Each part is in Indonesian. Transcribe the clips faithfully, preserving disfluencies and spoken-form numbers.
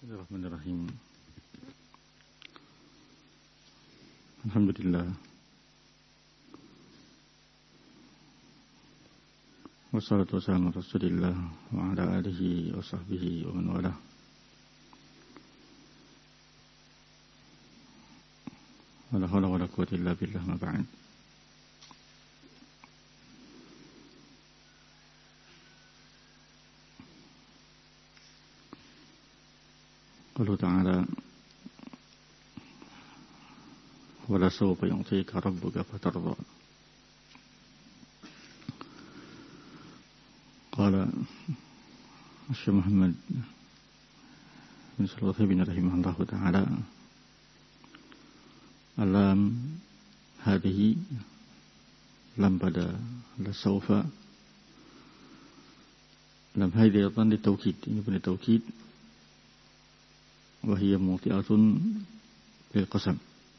Bismillahirrahmanirrahim. Alhamdulillah. Wassalatu wassalamu ala Rasulillah wa ala alihi wa sahbihi wa man walah. Wala hawla wala quwwata illa billah, ma ba'd. Qala ta'ala wala sawfa yu'tika rabbuka fatarda. Qala Syekh Muhammad bin Shalih Al-Utsaimin rahimahullahu ta'ala, alam hadhihi, lam pada la sawfa, lam hadhihi tan ditaukid, ini benar taukid, wa hiya muti'atun bil qasam.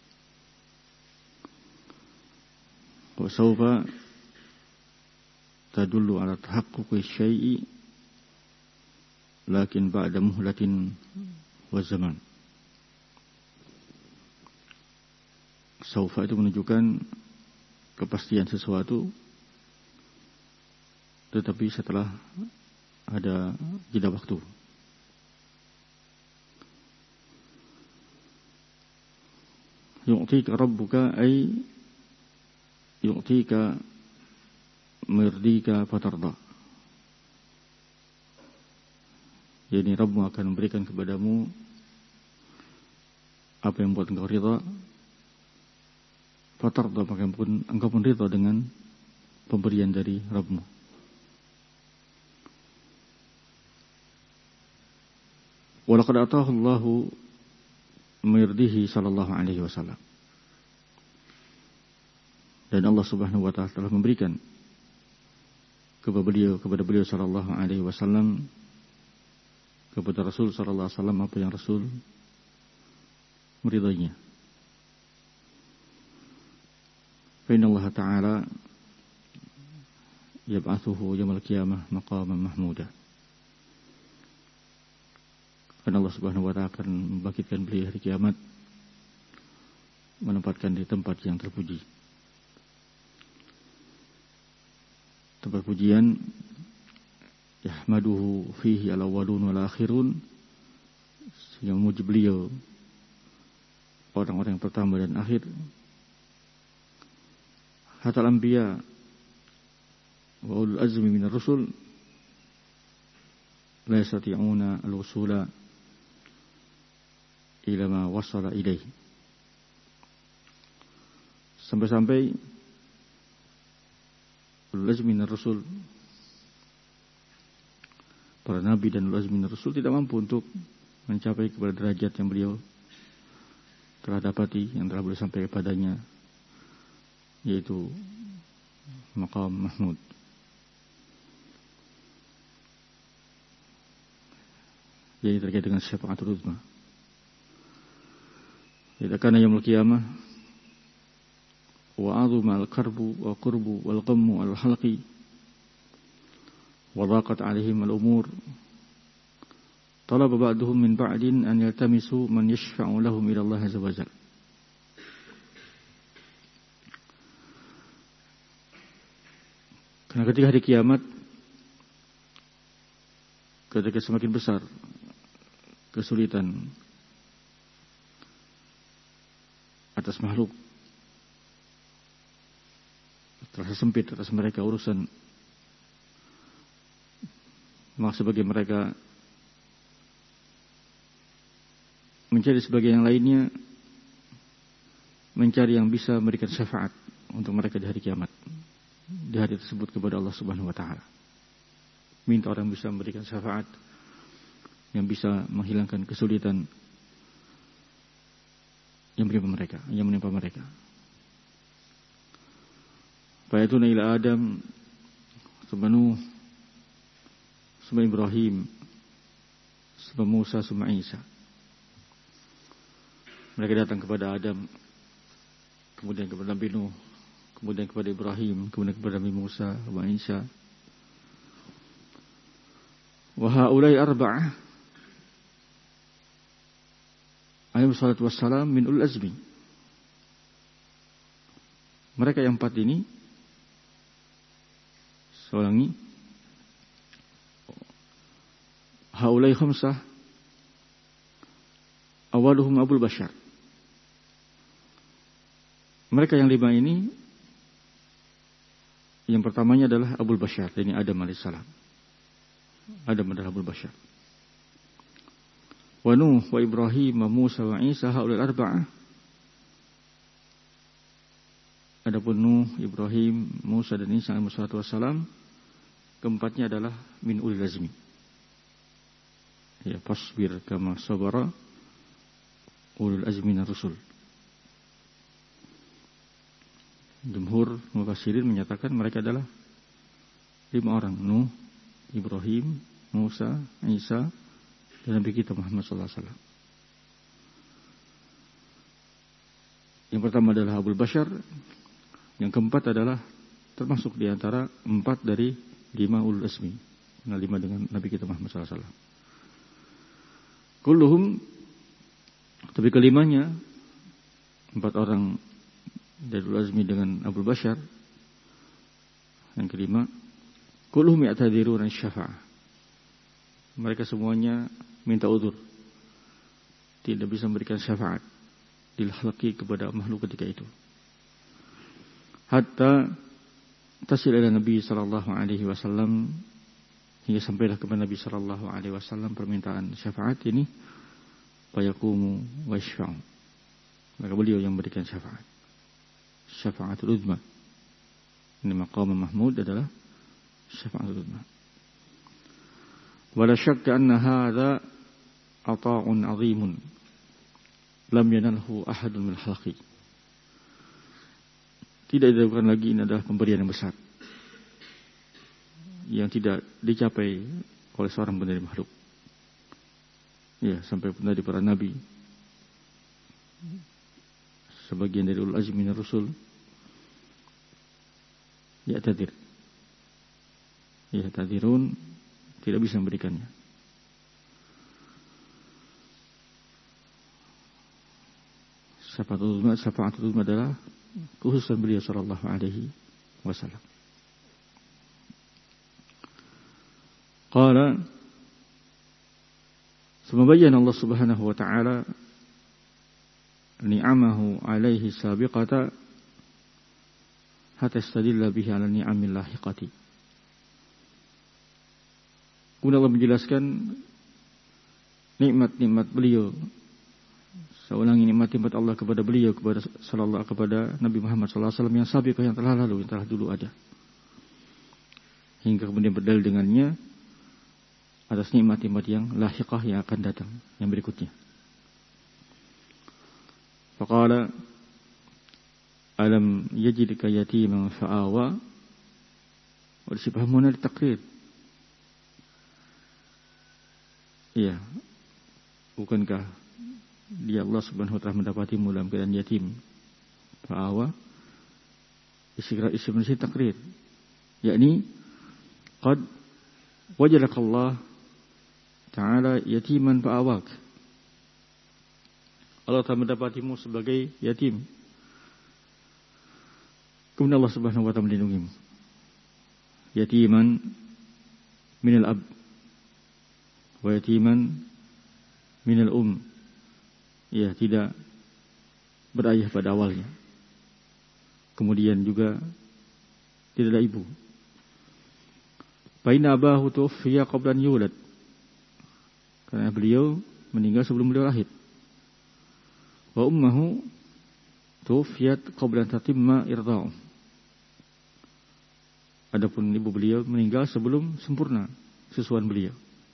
Wa sawfa tadullu ala tahaqquqi syai'i lakin ba'da muhlatin wa zaman. Sawfa itu menunjukkan kepastian sesuatu, tetapi setelah ada jeda waktu. Yu'tika rabbuka ay yu'tika mirdika fatarda. Jadi Rabbmu akan memberikan kepadamu apa yang membuat engkau ridha, fatarda, maka pun engkau pun ridha dengan pemberian dari Rabbmu. Walaqad ataahu Allahu mirdihi sallallahu alaihi wasallam. Dan Allah Subhanahu wa taala telah memberikan kepada beliau kepada beliau sallallahu alaihi wasallam, kepada Rasul sallallahu alaihi wasallam, apa yang Rasul meridainya. Fa inna Allah ta'ala yab'atsuhu yaumil qiyamah maqaman mahmuda. Karena Allah Subhanahu wa ta'ala akan membangkitkan beliau hari kiamat, menempatkan di tempat yang terpuji, tempat pujian. Yahmaduhu fihi al-awwalun wal akhirun, yang memuji beliau orang-orang yang pertama dan akhir. Hatta al-anbiya wa ulul azmi minar rusul la yastati'una al-wusula ila ma wasala ilaih. Sampai-sampai ulul azmi minar rusul, para nabi dan ulul azmi minar rusul, tidak mampu untuk mencapai kepada derajat yang beliau telah dapati, yang telah beliau sampai kepadanya, yaitu maqam mahmud. Jadi terkait dengan syafaatul uzma. Idza kana yaumul qiyamah wa 'azuma al-karbu wa qurbu wal ghammu al-halqi wa dhaqat 'alaihim al-umur, talaba ba'duhum min ba'din an yaltamisu man yashfa'u lahum ila Allah azza wa jalla. Karena ketika hari kiamat, ketika semakin besar kesulitan atas makhluk, terasa sempit atas mereka urusan, maka sebagai mereka mencari sebagai yang lainnya, mencari yang bisa memberikan syafaat untuk mereka di hari kiamat, di hari tersebut kepada Allah Subhanahu wa ta'ala. Minta orang bisa memberikan syafaat yang bisa menghilangkan kesulitan yang menimpa mereka, yang menimpa mereka. Fayatuna ila Adam, summa Nuh, summa Ibrahim, summa Musa, summa Isa. Mereka datang kepada Adam, kemudian kepada Nabi Nuh, kemudian kepada Ibrahim, kemudian kepada Nabi Musa, wa Isa. Wa haulai arba'ah alaihi wasallam min ulul azmi. Mereka yang empat ini, saya ulangi, haulai khamsah awaluhum Abul Bashar. Mereka yang lima ini, yang pertamanya adalah Abul Bashar, ini Adam alaihissalam. Adam adalah Abul Bashar. Wa Nuh wa Ibrahim wa Musa wa Isa haulul arba'ah. Adapun Nuh, Ibrahim, Musa dan Isa alaihi wassalam, keempatnya adalah min ulil azmi. Ya, fasbir kama sabara ulul azmi minar rusul. Jumhur mufassirin menyatakan mereka adalah lima orang, Nuh, Ibrahim, Musa, Isa, dan Nabi kita Muhammad sallallahu alaihi wasallam. Yang pertama adalah Abul Bashar, yang keempat adalah termasuk di antara empat dari lima ulul azmi, nah, lima dengan Nabi kita Muhammad sallallahu alaihi wasallam. Kulluhum, tapi kelimanya, empat orang dari ulul azmi dengan Abul Bashar, yang kelima, kulluhum ya'tadiruna syafa'ah. Mereka semuanya minta udzur, tidak bisa memberikan syafaat dilhalqi kepada makhluk ketika itu. Hatta tasil ila Nabi sallallahu alaihi wasallam, hingga sampailah kepada Nabi sallallahu alaihi wasallam permintaan syafaat ini, fayaqumu wa yashfa'u. Maka beliau yang memberikan syafaat. Syafa'atul uzma. Ini maqam mahmud adalah syafa'atul uzma. Wala syakka anna hadha ata'un 'azimun lam yanalhu ahadun min khalqi. Tidak diragukan lagi, ini adalah pemberian yang besar yang tidak dicapai oleh seorang pun dari makhluk. Ya, sampai pun dari para nabi, sebagian dari ulul azmi minar rusul, ya tadir, ya tadirun, tidak bisa memberikannya. Syafa'atul uzma, syafa'atul uzma adalah khususan beliau sallallahu alaihi wasallam. Qala, semabayan Allah subhanahu wa ta'ala ni'amahu alaihi sabiqata hatta istadilla bihi ala ni'amil lahiqati. Kemudian Allah menjelaskan nikmat-nikmat beliau. Saya ulangi, nikmat-nikmat Allah kepada beliau, kepada sallallahu kepada Nabi Muhammad sallallahu alaihi wasallam yang sabiqah, yang telah lalu, yang telah dulu ada. Hingga kemudian berdalil dengannya atas nikmat-nikmat yang lahiqah yang akan datang, yang berikutnya. Faqala alam yajidka yatiman fa'awa, wa disifahmuna litaqrir. Iya, bukankah dia Allah subhanahu wa ta'ala mendapatimu dalam keadaan yatim? Fa'awa, isim isim takrir, yakni qad wajadakallah ta'ala yatiman fa'awak. Allah telah mendapatimu sebagai yatim, kemudian Allah subhanahu wa ta'ala melindungimu. Yatiman minal ab wa yatiman minal um. Ya, tidak berayah pada awalnya, kemudian juga tidak ada ibu. Fa inna abahu tuwfiya qabla an yulad, karena beliau meninggal sebelum beliau lahir. Wa ummuhu tuwfiyat qabla an tatimma irda'u. Adapun ibu beliau meninggal sebelum sempurna susuan beliau.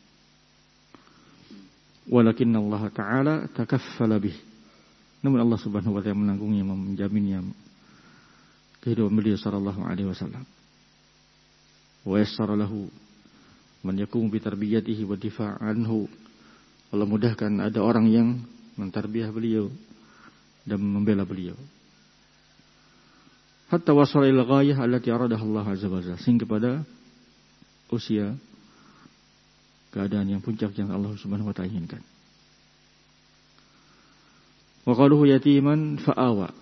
Walakinna Allah Ta'ala takaffala bih. Namun Allah Subhanahu wa ta'ala menanggungnya, menjaminnya kehidupan beliau sallallahu alaihi wasallam. Wa yassara lahu man yaqumu bi tarbiyatihi wa difa' anhu. Allah mudahkan ada orang yang mentarbiyah beliau dan membela beliau. Hatta wasala ila ghayah allati aradaha Allah azza wa jalla, sehingga pada usia keadaan yang puncak yang Allah Subhanahu wa ta'ala inginkan. Wa qaluhu yatiman fa'awa.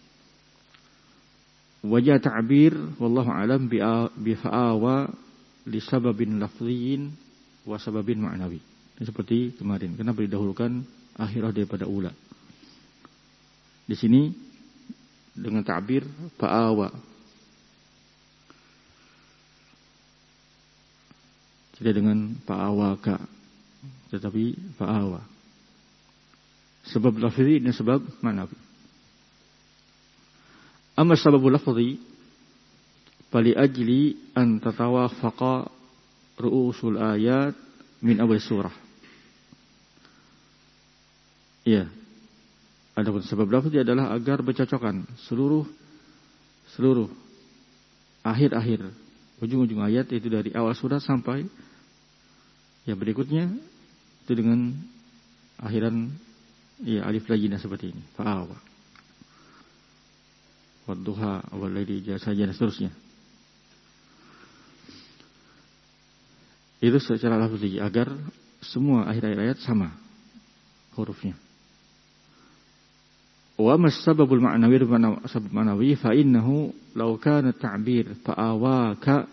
Wajah ta'bir wallahu alam bi fa'awa li sababin lafziyin wa sababin ma'nawi. Ini seperti kemarin, kenapa didahulukan akhirah daripada ula. Di sini dengan ta'bir fa'awa. Tidak dengan fa'awaka, tetapi fa'awa. Sebab lafzi dan sebab ma'nawi. Amma sababul lafzi fali ajli an tatawafaqa ru'usul ayat min awal surah. Ya. Adapun sebab lafzi adalah agar bercocokan seluruh seluruh akhir-akhir ujung-ujung ayat, itu dari awal surah sampai yang berikutnya itu dengan akhiran ya alif lajina seperti ini. Fa'awa. Wadduha walaili saja dan seterusnya. Itu secara lafzi agar semua akhir-akhir ayat sama hurufnya. Wa mas sababul ma'nawi sabab ma'nawi fa innahu law kana ta'bir fa'awaka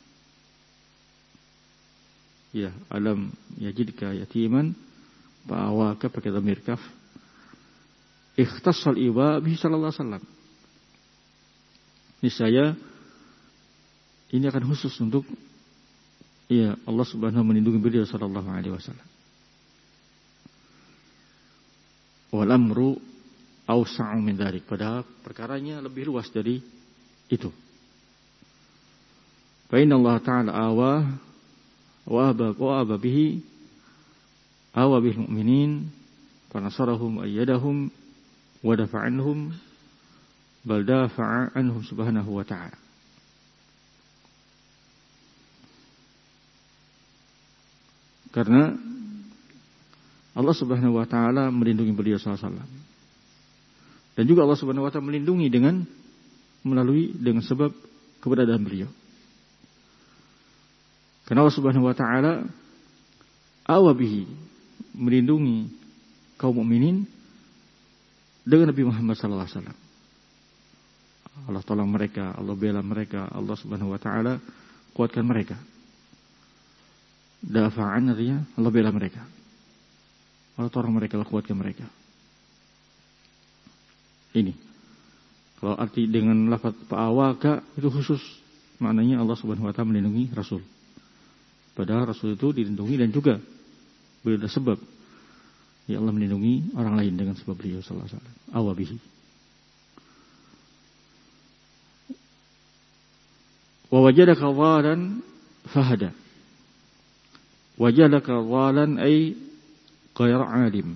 ya alam yajidka yatiman fa'awaka pakai dhamir kaf ikhtassal iwa bi sallallahu alaihi wasallam. Niscaya ini akan khusus untuk ya Allah Subhanahu melindungi beliau sallallahu alaihi wasallam. Wal amru awsa'u min dzalik, padahal perkaranya lebih luas dari itu. Fa inna Allah ta'ala awa wa aba wa aba bihi awa bil mu'minin fa nasarahum ayyadahum wa dafa'anhum bal dafa'a anhum subhanahu wa ta'ala. Karena Allah Subhanahu wa ta'ala melindungi beliau sallallahu alaihi wasallam. Dan juga Allah Subhanahu wa ta'ala melindungi dengan melalui dengan sebab keberadaan beliau. Karena Allah Subhanahu wa ta'ala awabihi melindungi kaum mukminin dengan Nabi Muhammad sallallahu alaihi wasallam. Allah tolong mereka, Allah bela mereka, Allah Subhanahu wa ta'ala kuatkan mereka. Dafa'an artinya Allah bela mereka. Allah tolong mereka, Allah kuatkan mereka. Ini. Kalau arti dengan lafaz fa'awaka itu khusus, maknanya Allah Subhanahu wa ta'ala melindungi Rasul. Padahal Rasul itu dilindungi dan juga beliau ada sebab. Ya Allah melindungi orang lain dengan sebab beliau sallallahu alaihi wasallam. Awabihi. Wa wajadaka dhalan fahada. Wajadaka dhalan ay ghayra alim.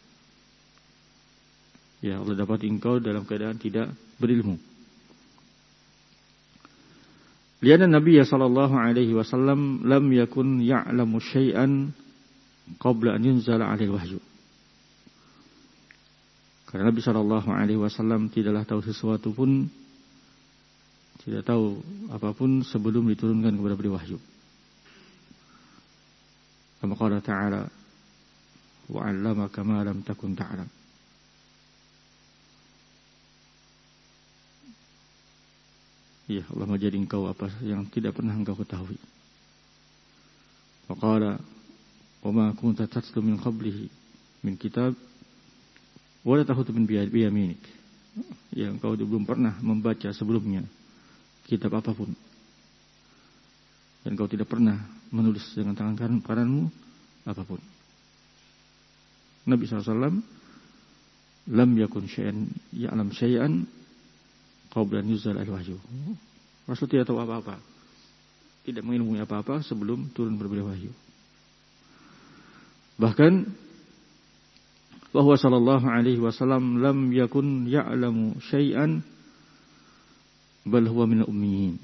Ya Allah dapat engkau dalam keadaan tidak berilmu. Lianna Nabi sallallahu alaihi wasallam lam yakun ya'lamu syai'an qabla an yunzala alaihi wahyu. Karena Nabi sallallahu alaihi wasallam tidaklah tahu sesuatu pun, tidak tahu apapun sebelum diturunkan kepada beliau wahyu. Kama qala ta'ala wa 'allamaka ma lam takun ta'lam. Ya Allah menjadi engkau apa yang tidak pernah engkau ketahui. Wa qala wa ma kunta tatlu min qablihi min kitab wa la tahutu min biyaminik. Ya engkau belum pernah membaca sebelumnya kitab apapun. Dan engkau tidak pernah menulis dengan tangan kanan kananmu apapun. Nabi sallallahu alaihi wasallam lam yakun syai'an ya'lam syai'an qabla an yuzal al-wahyu. Rasul tidak tahu apa-apa, tidak mengilmui apa-apa sebelum turun berbeliau wahyu. Bahkan bahwa sallallahu alaihi wasallam lam yakun ya'lamu syai'an bal huwa minal ummiyin.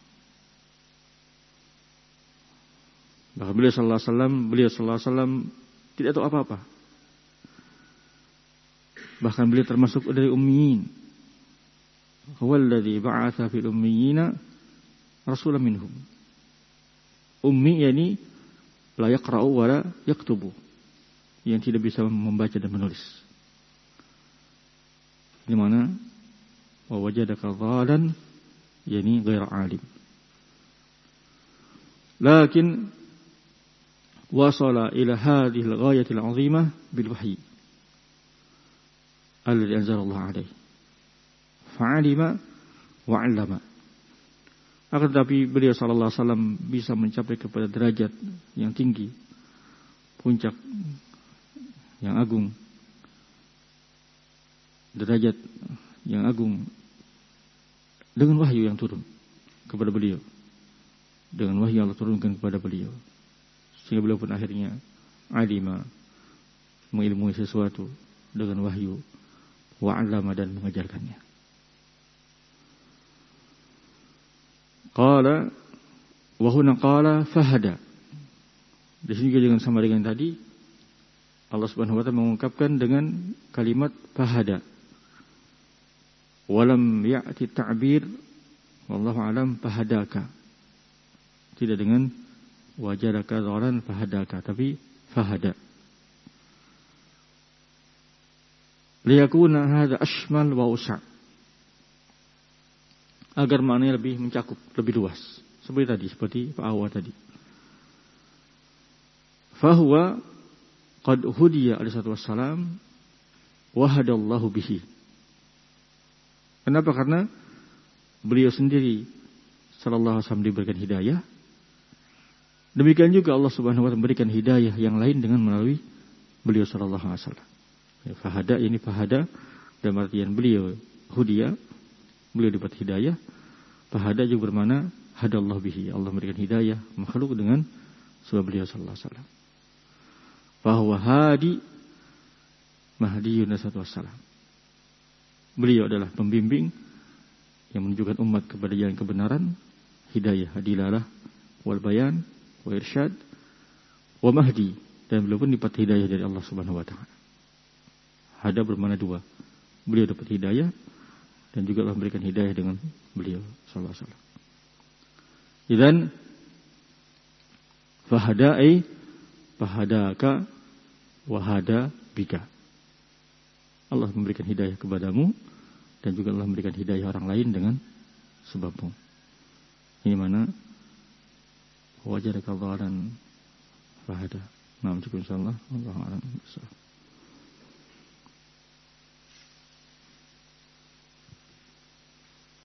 Bahkan beliau sallallahu alaihi wasallam, beliau sallallahu alaihi wasallam tidak tahu apa-apa. Bahkan beliau termasuk dari ummiyin. Huwallazi ba'atsa fil ummiyina rasulan minhum. Ummi yani la yaqra'u wa la yaktubu, yang tidak bisa membaca dan menulis. Di mana wa wajadaka dhalan, yani ghair alim. Lakin wasala ila hadhihi al-ghayati al-'azimah bil wahyi alladhi anzala Allah alaihi. Fa'alima wa 'allama. Akan tetapi beliau sallallahu alaihi wasallam bisa mencapai kepada derajat yang tinggi, puncak yang agung, derajat yang agung dengan wahyu yang turun kepada beliau, dengan wahyu yang Allah turunkan kepada beliau, sehingga beliau pun akhirnya alima, mengilmui sesuatu dengan wahyu, wa'allama, dan mengajarkannya. Qala wa huna qala fahada. Di sini juga dengan sama dengan tadi, Allah Subhanahu wa taala mengungkapkan dengan kalimat fahada. Walam ya'ti ta'bir wallahu alam fahadaka. Tidak dengan wajadaka dhalan fahadaka, tapi fahada. Liyakuna hadza ashmal wa usa'. Agar maknanya lebih mencakup, lebih luas. Seperti tadi, seperti Pak Awa tadi. Fahuwa qad hudiya alaihi salatu wassalam wa hadallahu bihi. Kenapa? Karena beliau sendiri sallallahu alaihi wasallam diberikan hidayah. Demikian juga Allah Subhanahu wa taala memberikan hidayah yang lain dengan melalui beliau sallallahu alaihi wasallam. Ya, fahada ini fahada dalam artian beliau hudiya, beliau dapat hidayah. Fahada juga bermakna hadallahu bihi. Allah memberikan hidayah makhluk dengan sebab beliau sallallahu alaihi wasallam. Bahwa hadi mahdiyun sallallahu alaihi wasallam. Beliau adalah pembimbing yang menunjukkan umat kepada jalan kebenaran, hidayah, dilalah, wal bayan, wa irsyad, wa mahdi, dan beliau pun dapat hidayah dari Allah Subhanahu wa taala. Hada bermakna dua. Beliau dapat hidayah dan juga Allah memberikan hidayah dengan beliau sallallahu alaihi wasallam. Idzan fahada'i fahadaka wa hada bika. Allah memberikan hidayah kepadamu dan juga Allah memberikan hidayah orang lain dengan sebabmu. Ini mana wajadaka dhalan fahada. Nah, cukup insyaallah. Allahu a'lam.